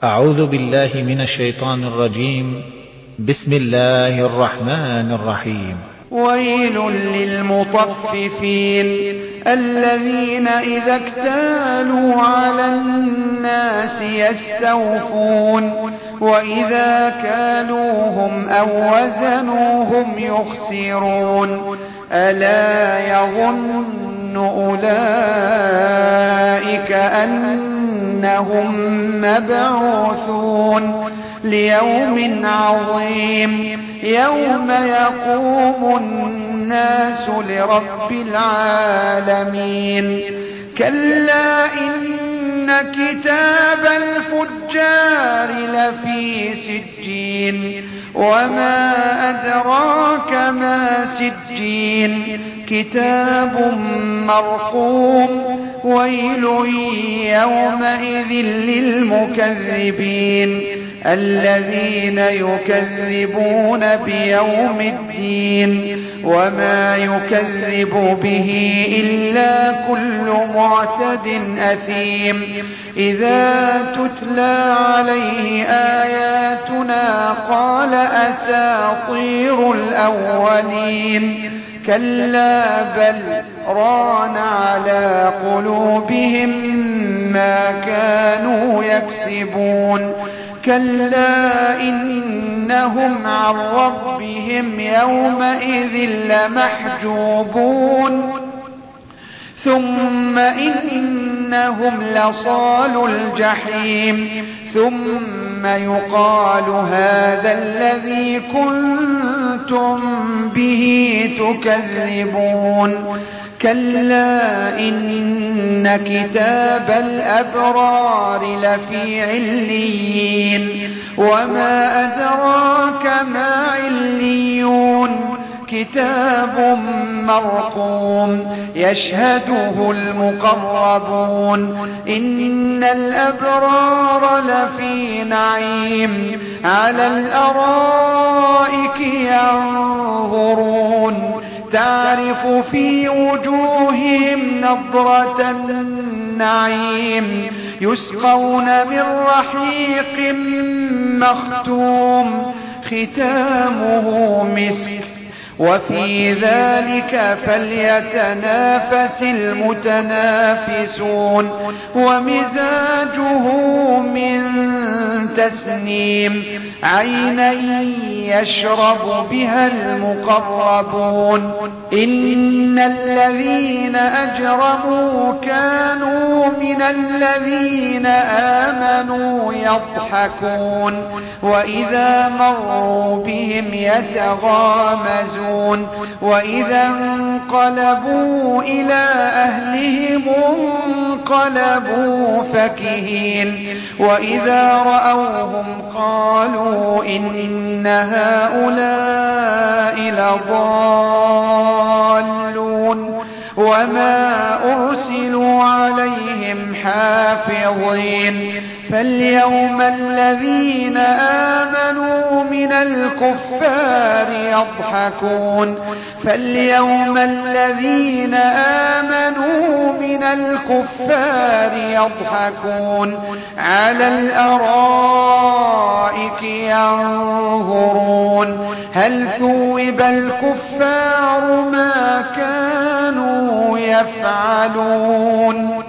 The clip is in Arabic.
أعوذ بالله من الشيطان الرجيم. بسم الله الرحمن الرحيم. ويل للمطففين الذين إذا اكتالوا على الناس يستوفون وإذا كالوهم أو وزنوهم يخسرون ألا يظن أولئك أنهم مبعوثون ليوم عظيم يوم يقوم الناس لرب العالمين. كلا إن كتاب الفجار لفي سجين وما أدراك ما سجين كتاب مرقوم ويل يومئذ للمكذبين الذين يكذبون بيوم الدين وما يكذب به إلا كل معتد أثيم إذا تتلى عليه آياتنا قال أساطير الأولين كلا بل ران على قلوبهم ما كانوا يكسبون كلا إنهم عن ربهم يومئذ لمحجوبون ثم إنهم لصالو الجحيم ثم يقال هذا الذي كنتم به تكذبون كلا إن كتاب الأبرار لفي عليين وما أدراك ما عليون كتاب مرقوم يشهده المقربون إن الأبرار لفي نعيم على الأرائك ينظرون تعرف في وجوههم نضرة النعيم يسقون من رحيق مختوم ختامه مسك وفي ذلك فليتنافس المتنافسون ومزاجه من تسنيم عينا يشرب بها المقربون إن الذين أجرموا كانوا من الذين آمنوا يضحكون وإذا مروا بهم يتغامزون وإذا انقلبوا إلى أهلهم انقلبوا فكهين وإذا رأوهم قالوا إن هؤلاء لضالون وما أرسلوا عليهم حافظين فاليوم الذين آمنوا من الكفار يضحكون فاليوم الذين آمنوا من الكفار يضحكون على الأرائك ينظرون هل ثوب الكفار ما كانوا يفعلون